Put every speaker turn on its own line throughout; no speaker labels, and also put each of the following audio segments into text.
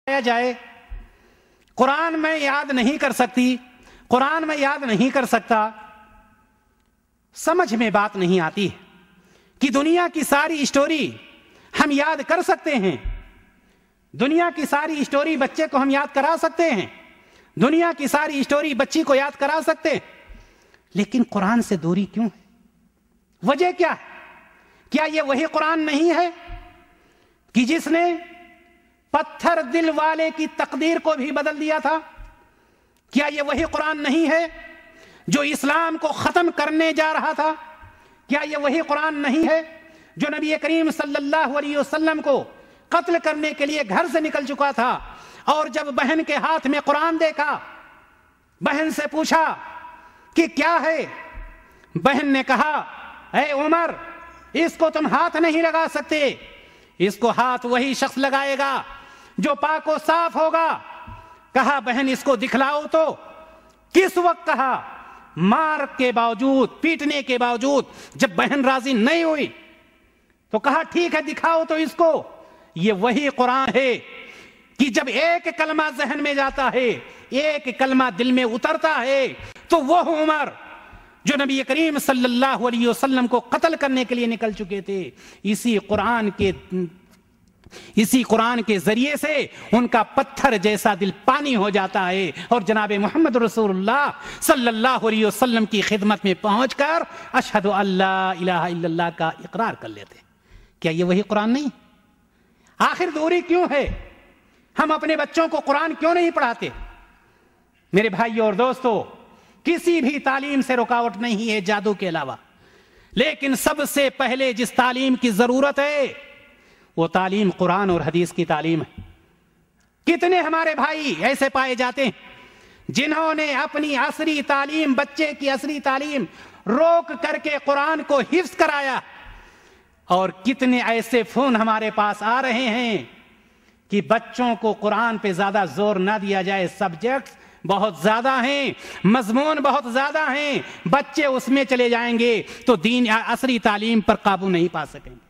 جائے قرآن میں یاد نہیں کر سکتی، قرآن میں یاد نہیں کر سکتا، سمجھ میں بات نہیں آتی کہ دنیا کی ساری اسٹوری ہم یاد کر سکتے ہیں، دنیا کی ساری اسٹوری بچے کو ہم یاد کرا سکتے ہیں، دنیا کی ساری اسٹوری بچی کو یاد کرا سکتے ہیں، لیکن قرآن سے دوری کیوں ہے؟ وجہ کیا ہے؟ کیا یہ وہی قرآن نہیں ہے کہ جس نے پتھر دل والے کی تقدیر کو بھی بدل دیا تھا؟ کیا یہ وہی قرآن نہیں ہے جو اسلام کو ختم کرنے جا رہا تھا؟ کیا یہ وہی قرآن نہیں ہے جو نبی کریم صلی اللہ علیہ وسلم کو قتل کرنے کے لیے گھر سے نکل چکا تھا، اور جب بہن کے ہاتھ میں قرآن دیکھا، بہن سے پوچھا کہ کیا ہے؟ بہن نے کہا، اے عمر، اس کو تم ہاتھ نہیں لگا سکتے، اس کو ہاتھ وہی شخص لگائے گا جو پاک و صاف ہوگا۔ کہا بہن اس کو دکھلاؤ تو۔ کس وقت کہا؟ مار کے باوجود، پیٹنے کے باوجود جب بہن راضی نہیں ہوئی تو کہا ٹھیک ہے دکھاؤ تو اس کو۔ یہ وہی قرآن ہے کہ جب ایک کلمہ ذہن میں جاتا ہے، ایک کلمہ دل میں اترتا ہے، تو وہ عمر جو نبی کریم صلی اللہ علیہ وسلم کو قتل کرنے کے لیے نکل چکے تھے، اسی قرآن کے ذریعے سے ان کا پتھر جیسا دل پانی ہو جاتا ہے، اور جناب محمد رسول اللہ صلی اللہ علیہ وسلم کی خدمت میں پہنچ کر اشہد ان لا الہ الا اللہ کا اقرار کر لیتے۔ کیا یہ وہی قرآن نہیں؟ آخر دوری کیوں ہے؟ ہم اپنے بچوں کو قرآن کیوں نہیں پڑھاتے؟ میرے بھائیوں اور دوستو، کسی بھی تعلیم سے رکاوٹ نہیں ہے جادو کے علاوہ، لیکن سب سے پہلے جس تعلیم کی ضرورت ہے وہ تعلیم قرآن اور حدیث کی تعلیم ہے۔ کتنے ہمارے بھائی ایسے پائے جاتے ہیں جنہوں نے اپنی عصری تعلیم، بچے کی عصری تعلیم روک کر کے قرآن کو حفظ کرایا، اور کتنے ایسے فون ہمارے پاس آ رہے ہیں کہ بچوں کو قرآن پہ زیادہ زور نہ دیا جائے، سبجیکٹس بہت زیادہ ہیں، مضمون بہت زیادہ ہیں، بچے اس میں چلے جائیں گے تو دین عصری تعلیم پر قابو نہیں پا سکیں گے۔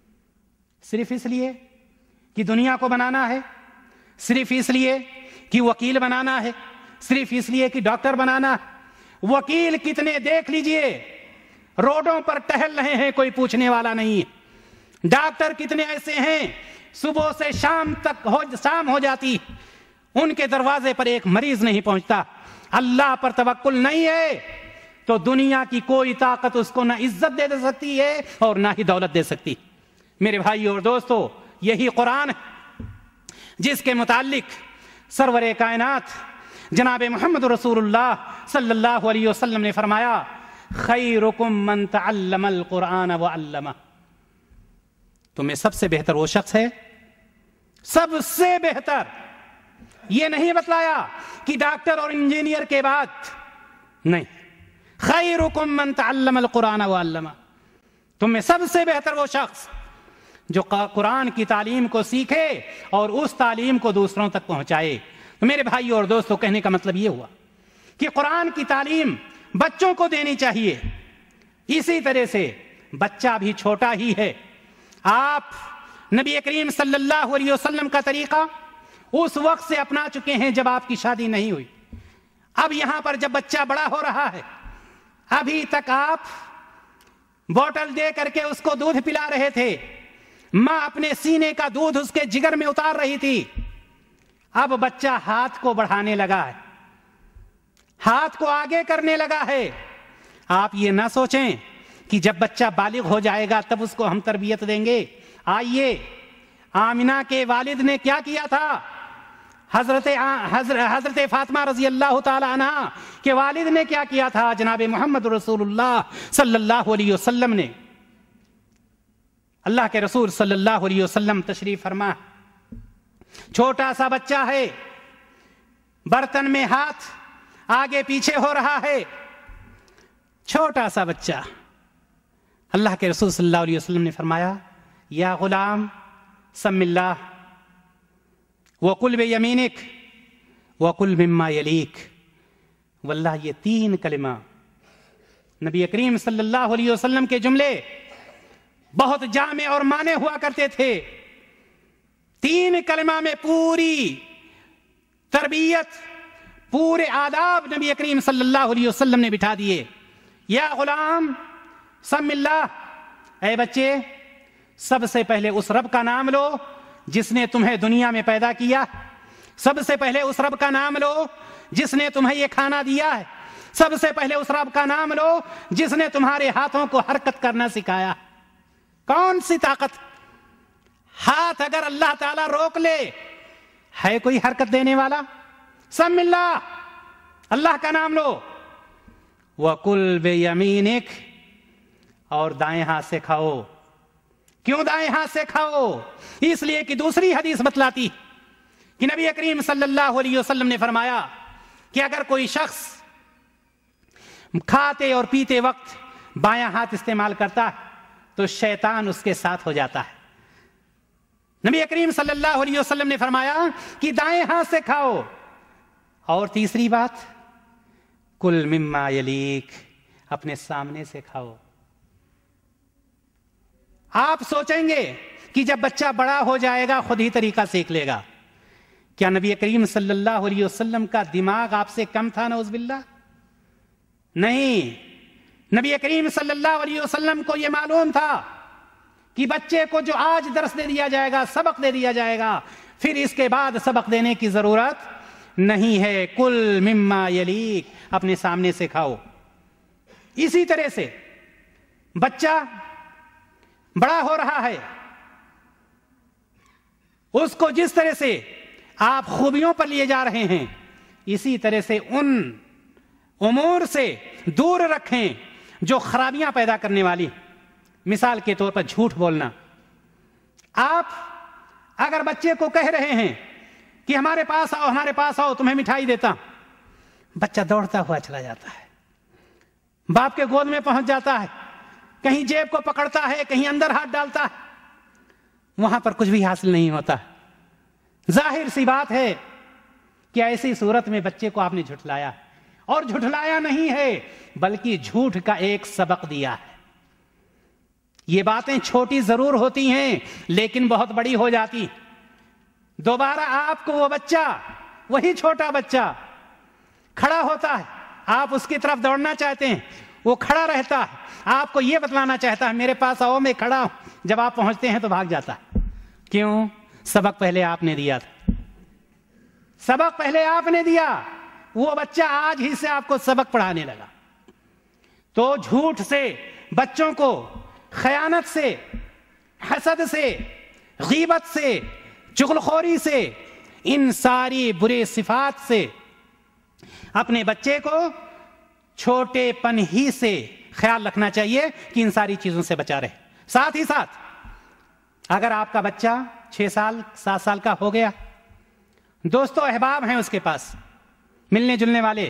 صرف اس لیے کہ دنیا کو بنانا ہے، صرف اس لیے کہ وکیل بنانا ہے، صرف اس لیے کہ ڈاکٹر بنانا ہے۔ وکیل کتنے دیکھ لیجئے روڈوں پر ٹہل رہے ہیں، کوئی پوچھنے والا نہیں ہے۔ ڈاکٹر کتنے ایسے ہیں صبح سے شام تک شام ہو جاتی، ان کے دروازے پر ایک مریض نہیں پہنچتا۔ اللہ پر توکل نہیں ہے تو دنیا کی کوئی طاقت اس کو نہ عزت دے سکتی ہے اور نہ ہی دولت دے سکتی۔ میرے بھائیو اور دوستو، یہی قرآن جس کے متعلق سرور کائنات جناب محمد رسول اللہ صلی اللہ علیہ وسلم نے فرمایا، خیرکم من تعلم القرآن وعلمہ۔ تمہیں سب سے بہتر وہ شخص ہے، سب سے بہتر۔ یہ نہیں بتلایا کہ ڈاکٹر اور انجینئر کے بعد نہیں، خیرکم من تعلم القرآن وعلمہ۔ تمہیں سب سے بہتر وہ شخص جو قرآن کی تعلیم کو سیکھے اور اس تعلیم کو دوسروں تک پہنچائے۔ تو میرے بھائیو اور دوستو، کہنے کا مطلب یہ ہوا کہ قرآن کی تعلیم بچوں کو دینی چاہیے۔ اسی طرح سے بچہ بھی چھوٹا ہی ہے، آپ نبی کریم صلی اللہ علیہ وسلم کا طریقہ اس وقت سے اپنا چکے ہیں جب آپ کی شادی نہیں ہوئی۔ اب یہاں پر جب بچہ بڑا ہو رہا ہے، ابھی تک آپ بوتل دے کر کے اس کو دودھ پلا رہے تھے، ماں اپنے سینے کا دودھ اس کے جگر میں اتار رہی تھی۔ اب بچہ ہاتھ کو بڑھانے لگا ہے، ہاتھ کو آگے کرنے لگا ہے۔ آپ یہ نہ سوچیں کہ جب بچہ بالغ ہو جائے گا تب اس کو ہم تربیت دیں گے۔ آئیے، آمنہ کے والد نے کیا کیا تھا؟ حضرت فاطمہ رضی اللہ تعالی عنہ کے والد نے کیا کیا تھا؟ جناب محمد رسول اللہ صلی اللہ علیہ وسلم نے، اللہ کے رسول صلی اللہ علیہ وسلم تشریف فرما، چھوٹا سا بچہ ہے، برتن میں ہاتھ آگے پیچھے ہو رہا ہے، چھوٹا سا بچہ۔ اللہ کے رسول صلی اللہ علیہ وسلم نے فرمایا، یا غلام سم اللہ وَقُلْ بِيَمِينِكَ وَقُلْ مِمَّا يَلِيكَ۔ واللہ یہ تین کلمہ نبی کریم صلی اللہ علیہ وسلم کے جملے بہت جامع اور مانے ہوا کرتے تھے۔ 3 کلمہ میں پوری تربیت، پورے آداب نبی کریم صلی اللہ علیہ وسلم نے بٹھا دیے۔ یا غلام سم اللہ، اے بچے سب سے پہلے اس رب کا نام لو جس نے تمہیں دنیا میں پیدا کیا، سب سے پہلے اس رب کا نام لو جس نے تمہیں یہ کھانا دیا ہے، سب سے پہلے اس رب کا نام لو جس نے تمہارے ہاتھوں کو حرکت کرنا سکھایا۔ کون سی طاقت؟ ہاتھ اگر اللہ تعالیٰ روک لے، ہے کوئی حرکت دینے والا؟ سم اللہ، اللہ کا نام لو۔ وَكُلْ بِيَمِينِكَ، اور دائیں ہاتھ سے کھاؤ۔ کیوں دائیں ہاتھ سے کھاؤ؟ اس لیے کہ دوسری حدیث بتلاتی کہ نبی کریم صلی اللہ علیہ وسلم نے فرمایا کہ اگر کوئی شخص کھاتے اور پیتے وقت بایاں ہاتھ استعمال کرتا ہے تو شیطان اس کے ساتھ ہو جاتا ہے۔ نبی کریم صلی اللہ علیہ وسلم نے فرمایا کہ دائیں ہاتھ سے کھاؤ۔ اور تیسری بات، کل مما یلیک، اپنے سامنے سے کھاؤ۔ آپ سوچیں گے کہ جب بچہ بڑا ہو جائے گا خود ہی طریقہ سیکھ لے گا۔ کیا نبی کریم صلی اللہ علیہ وسلم کا دماغ آپ سے کم تھا؟ نعوذ باللہ، نہیں۔ نبی کریم صلی اللہ علیہ وسلم کو یہ معلوم تھا کہ بچے کو جو آج درس دے دیا جائے گا، سبق دے دیا جائے گا، پھر اس کے بعد سبق دینے کی ضرورت نہیں ہے۔ کل مما یلیک، اپنے سامنے سے کھاؤ۔ اسی طرح سے بچہ بڑا ہو رہا ہے، اس کو جس طرح سے آپ خوبیوں پر لیے جا رہے ہیں، اسی طرح سے ان امور سے دور رکھیں جو خرابیاں پیدا کرنے والی۔ مثال کے طور پر جھوٹ بولنا۔ آپ اگر بچے کو کہہ رہے ہیں کہ ہمارے پاس آؤ، ہمارے پاس آؤ، تمہیں مٹھائی دیتا ہوں، بچہ دوڑتا ہوا چلا جاتا ہے، باپ کے گود میں پہنچ جاتا ہے، کہیں جیب کو پکڑتا ہے، کہیں اندر ہاتھ ڈالتا ہے، وہاں پر کچھ بھی حاصل نہیں ہوتا۔ ظاہر سی بات ہے کہ ایسی صورت میں بچے کو آپ نے جھٹلایا، اور جھٹلایا نہیں ہے بلکہ جھوٹ کا ایک سبق دیا ہے۔ یہ باتیں چھوٹی ضرور ہوتی ہیں لیکن بہت بڑی ہو جاتی۔ دوبارہ آپ کو وہ بچہ، وہی چھوٹا بچہ کھڑا ہوتا ہے، آپ اس کی طرف دوڑنا چاہتے ہیں، وہ کھڑا رہتا ہے، آپ کو یہ بتلانا چاہتا ہے میرے پاس آؤ، میں کھڑا ہوں، جب آپ پہنچتے ہیں تو بھاگ جاتا ہے۔ کیوں؟ سبق پہلے آپ نے دیا تھا، سبق پہلے آپ نے دیا، وہ بچہ آج ہی سے آپ کو سبق پڑھانے لگا۔ تو جھوٹ سے بچوں کو، خیانت سے، حسد سے، غیبت سے، چغلخوری سے، ان ساری برے صفات سے اپنے بچے کو چھوٹے پن ہی سے خیال رکھنا چاہیے کہ ان ساری چیزوں سے بچا رہے۔ ساتھ ہی ساتھ اگر آپ کا بچہ 6 سال 7 سال کا ہو گیا، دوست و احباب ہیں اس کے پاس، ملنے جلنے والے،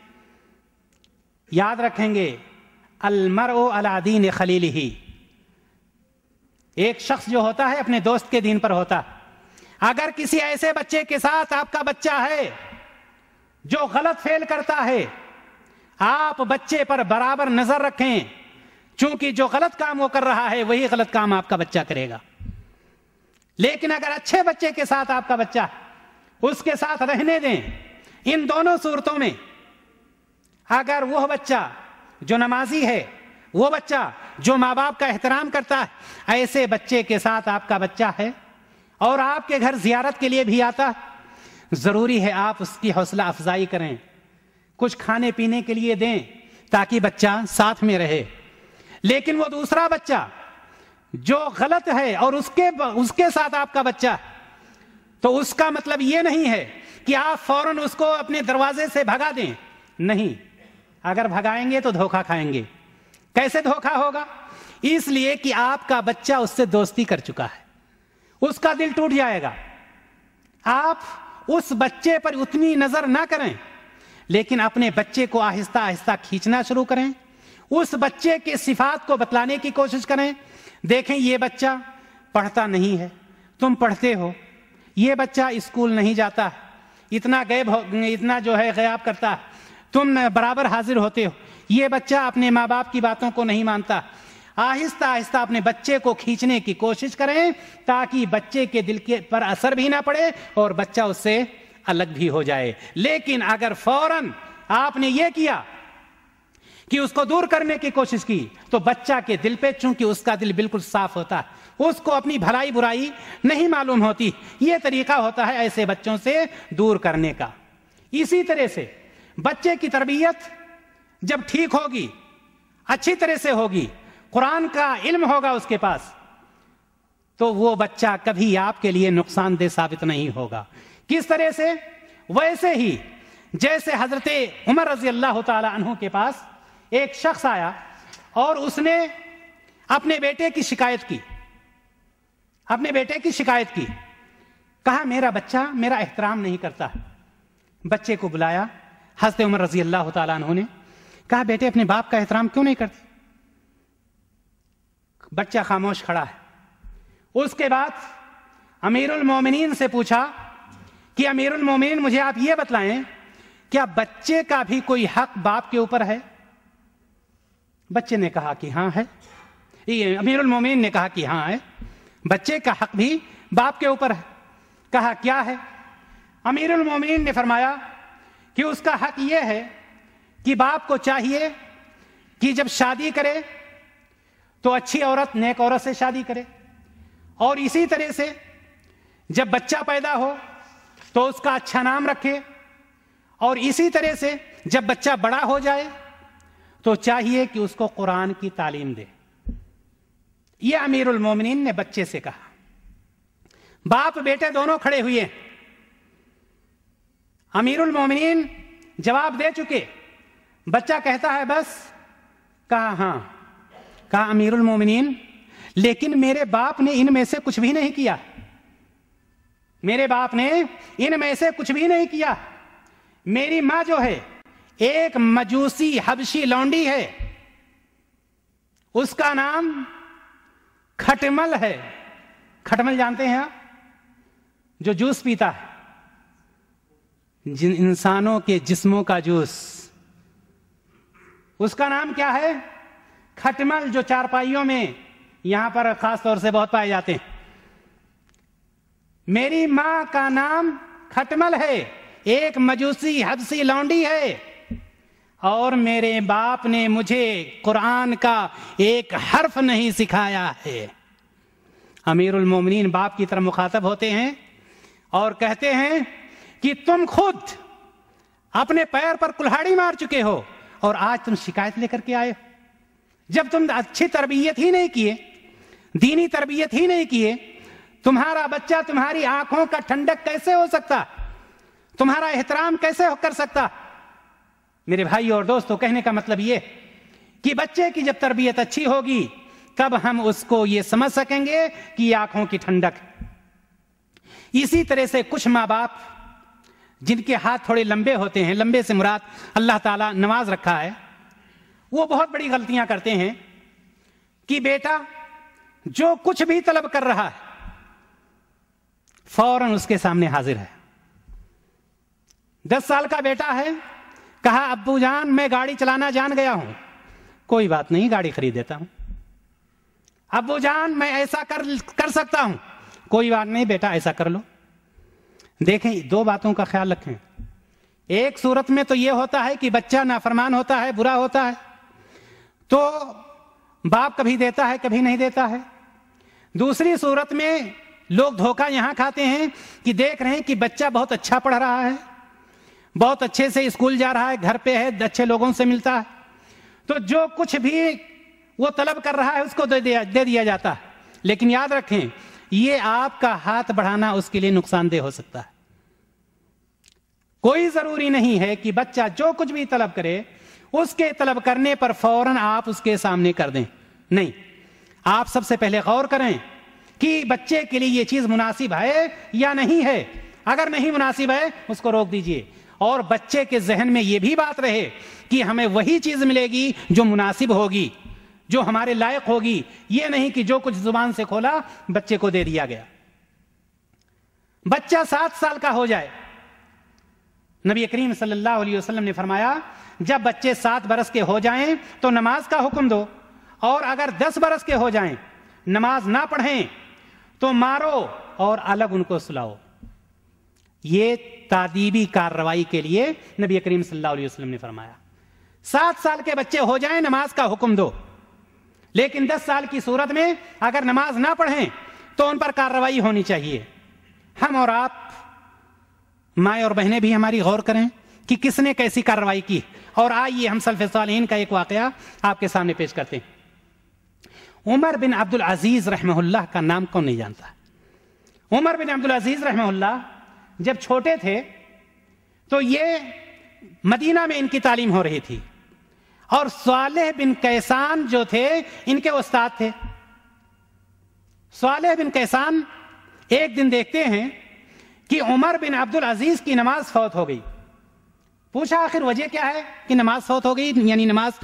یاد رکھیں گے المرء علی دین خلیلہ، ایک شخص جو ہوتا ہے اپنے دوست کے دین پر ہوتا۔ اگر کسی ایسے بچے کے ساتھ آپ کا بچہ ہے جو غلط فعل کرتا ہے، آپ بچے پر برابر نظر رکھیں، چونکہ جو غلط کام وہ کر رہا ہے وہی غلط کام آپ کا بچہ کرے گا۔ لیکن اگر اچھے بچے کے ساتھ آپ کا بچہ، اس کے ساتھ رہنے دیں۔ ان دونوں صورتوں میں اگر وہ بچہ جو نمازی ہے، وہ بچہ جو ماں باپ کا احترام کرتا ہے، ایسے بچے کے ساتھ آپ کا بچہ ہے اور آپ کے گھر زیارت کے لیے بھی آتا، ضروری ہے آپ اس کی حوصلہ افزائی کریں، کچھ کھانے پینے کے لیے دیں تاکہ بچہ ساتھ میں رہے۔ لیکن وہ دوسرا بچہ جو غلط ہے اور اس کے ساتھ آپ کا بچہ، تو اس کا مطلب یہ نہیں ہے کہ آپ فوراً اس کو اپنے دروازے سے بھگا دیں، نہیں، اگر بھگائیں گے تو دھوکہ کھائیں گے۔ کیسے دھوکہ ہوگا؟ اس لیے کہ آپ کا بچہ اس سے دوستی کر چکا ہے، اس کا دل ٹوٹ جائے گا۔ آپ اس بچے پر اتنی نظر نہ کریں، لیکن اپنے بچے کو آہستہ آہستہ کھینچنا شروع کریں، اس بچے کے صفات کو بتلانے کی کوشش کریں۔ دیکھیں یہ بچہ پڑھتا نہیں ہے، تم پڑھتے ہو، یہ بچہ اسکول نہیں جاتا، اتنا غیاب کرتا ہے، تم برابر حاضر ہوتے ہو، یہ بچہ اپنے ماں باپ کی باتوں کو نہیں مانتا، آہستہ آہستہ اپنے بچے کو کھینچنے کی کوشش کریں تاکہ بچے کے دل کے پر اثر بھی نہ پڑے اور بچہ اس سے الگ بھی ہو جائے. لیکن اگر فوراً آپ نے یہ کیا کہ اس کو دور کرنے کی کوشش کی تو بچہ کے دل پہ، چونکہ اس کا دل بالکل صاف ہوتا ہے، اس کو اپنی بھلائی برائی نہیں معلوم ہوتی، یہ طریقہ ہوتا ہے ایسے بچوں سے دور کرنے کا. اسی طرح سے بچے کی تربیت جب ٹھیک ہوگی، اچھی طرح سے ہوگی، قرآن کا علم ہوگا اس کے پاس، تو وہ بچہ کبھی آپ کے لیے نقصان دہ ثابت نہیں ہوگا. کس طرح سے؟ ویسے ہی جیسے حضرت عمر رضی اللہ تعالی عنہ کے پاس ایک شخص آیا اور اس نے اپنے بیٹے کی شکایت کی، کہا میرا بچہ میرا احترام نہیں کرتا. بچے کو بلایا حضرت عمر رضی اللہ تعالیٰ عنہ نے، کہا بیٹے اپنے باپ کا احترام کیوں نہیں کرتے؟ بچہ خاموش کھڑا ہے. اس کے بعد امیر المومنین سے پوچھا کہ امیر المومنین مجھے آپ یہ بتلائیں کیا بچے کا بھی کوئی حق باپ کے اوپر ہے؟ بچے نے کہا کہ ہاں ہے. امیر المومنین نے کہا کہ ہاں ہے، بچے کا حق بھی باپ کے اوپر ہے. کہا کیا ہے؟ امیر المومنین نے فرمایا کہ اس کا حق یہ ہے کہ باپ کو چاہیے کہ جب شادی کرے تو اچھی عورت، نیک عورت سے شادی کرے، اور اسی طرح سے جب بچہ پیدا ہو تو اس کا اچھا نام رکھے، اور اسی طرح سے جب بچہ بڑا ہو جائے تو چاہیے کہ اس کو قرآن کی تعلیم دے. یہ امیر المومنین نے بچے سے کہا. باپ بیٹے دونوں کھڑے ہوئے، امیر المومنین جواب دے چکے، بچہ کہتا ہے بس. کہا ہاں. کہا امیر المومنین لیکن میرے باپ نے ان میں سے کچھ بھی نہیں کیا، میرے باپ نے ان میں سے کچھ بھی نہیں کیا. میری ماں جو ہے ایک مجوسی حبشی لونڈی ہے، اس کا نام کھٹمل ہے. کھٹمل جانتے ہیں آپ؟ جو جوس پیتا ہے، جن انسانوں کے جسموں کا جوس، اس کا نام کیا ہے؟ کھٹمل، جو چارپائیوں میں یہاں پر خاص طور سے بہت پائے جاتے ہیں. میری ماں کا نام کھٹمل ہے، ایک مجوسی حبشی لونڈی ہے، اور میرے باپ نے مجھے قرآن کا ایک حرف نہیں سکھایا ہے. امیر المومنین باپ کی طرف مخاطب ہوتے ہیں اور کہتے ہیں کہ تم خود اپنے پیر پر کلہاڑی مار چکے ہو اور آج تم شکایت لے کر کے آئے ہو. جب تم اچھی تربیت ہی نہیں کیے، دینی تربیت ہی نہیں کیے، تمہارا بچہ تمہاری آنکھوں کا ٹھنڈک کیسے ہو سکتا؟ تمہارا احترام کیسے کر سکتا؟ میرے بھائی اور دوستو، کہنے کا مطلب یہ کہ بچے کی جب تربیت اچھی ہوگی تب ہم اس کو یہ سمجھ سکیں گے کہ یہ آنکھوں کی ٹھنڈک. اسی طرح سے کچھ ماں باپ جن کے ہاتھ تھوڑے لمبے ہوتے ہیں، لمبے سے مراد اللہ تعالیٰ نواز رکھا ہے، وہ بہت بڑی غلطیاں کرتے ہیں کہ بیٹا جو کچھ بھی طلب کر رہا ہے فوراً اس کے سامنے حاضر ہے. 10 سال کا بیٹا ہے، کہا ابو جان میں گاڑی چلانا جان گیا ہوں. کوئی بات نہیں، گاڑی خرید دیتا ہوں. ابو جان میں ایسا کر سکتا ہوں. کوئی بات نہیں بیٹا، ایسا کر لو. دیکھیں، 2 باتوں کا خیال رکھیں. ایک صورت میں تو یہ ہوتا ہے کہ بچہ نافرمان ہوتا ہے، برا ہوتا ہے، تو باپ کبھی دیتا ہے کبھی نہیں دیتا ہے. دوسری صورت میں لوگ دھوکہ یہاں کھاتے ہیں کہ دیکھ رہے ہیں کہ بچہ بہت اچھا پڑھ رہا ہے، بہت اچھے سے اسکول جا رہا ہے، گھر پہ ہے، اچھے لوگوں سے ملتا ہے، تو جو کچھ بھی وہ طلب کر رہا ہے اس کو دے دیا جاتا ہے. لیکن یاد رکھیں، یہ آپ کا ہاتھ بڑھانا اس کے لیے نقصان دہ ہو سکتا ہے. کوئی ضروری نہیں ہے کہ بچہ جو کچھ بھی طلب کرے اس کے طلب کرنے پر فوراً آپ اس کے سامنے کر دیں. نہیں، آپ سب سے پہلے غور کریں کہ بچے کے لیے یہ چیز مناسب ہے یا نہیں ہے. اگر نہیں مناسب ہے اس کو روک دیجئے، اور بچے کے ذہن میں یہ بھی بات رہے کہ ہمیں وہی چیز ملے گی جو مناسب ہوگی، جو ہمارے لائق ہوگی. یہ نہیں کہ جو کچھ زبان سے کھولا بچے کو دے دیا گیا. بچہ 7 سال کا ہو جائے، نبی کریم صلی اللہ علیہ وسلم نے فرمایا جب بچے 7 برس کے ہو جائیں تو نماز کا حکم دو، اور اگر 10 برس کے ہو جائیں نماز نہ پڑھیں تو مارو اور الگ ان کو سلاؤ. یہ تادیبی کارروائی کے لیے نبی کریم صلی اللہ علیہ وسلم نے فرمایا. 7 سال کے بچے ہو جائیں نماز کا حکم دو، لیکن 10 سال کی صورت میں اگر نماز نہ پڑھیں تو ان پر کارروائی ہونی چاہیے. ہم اور آپ مائیں اور بہنیں بھی ہماری غور کریں کہ کس نے کیسی کارروائی کی. اور آئیے ہم سلف صالحین کا ایک واقعہ آپ کے سامنے پیش کرتے ہیں. عمر بن عبد العزیز رحمہ اللہ کا نام کون نہیں جانتا؟ عمر بن عبد العزیز رحمہ اللہ جب چھوٹے تھے تو یہ مدینہ میں ان کی تعلیم ہو رہی تھی، اور صالح بن کیسان جو تھے ان کے استاد تھے. صالح بن کیسان ایک دن دیکھتے ہیں کہ عمر بن عبد العزیز کی نماز فوت ہو گئی. پوچھا آخر وجہ کیا ہے کہ نماز فوت ہو گئی، یعنی نماز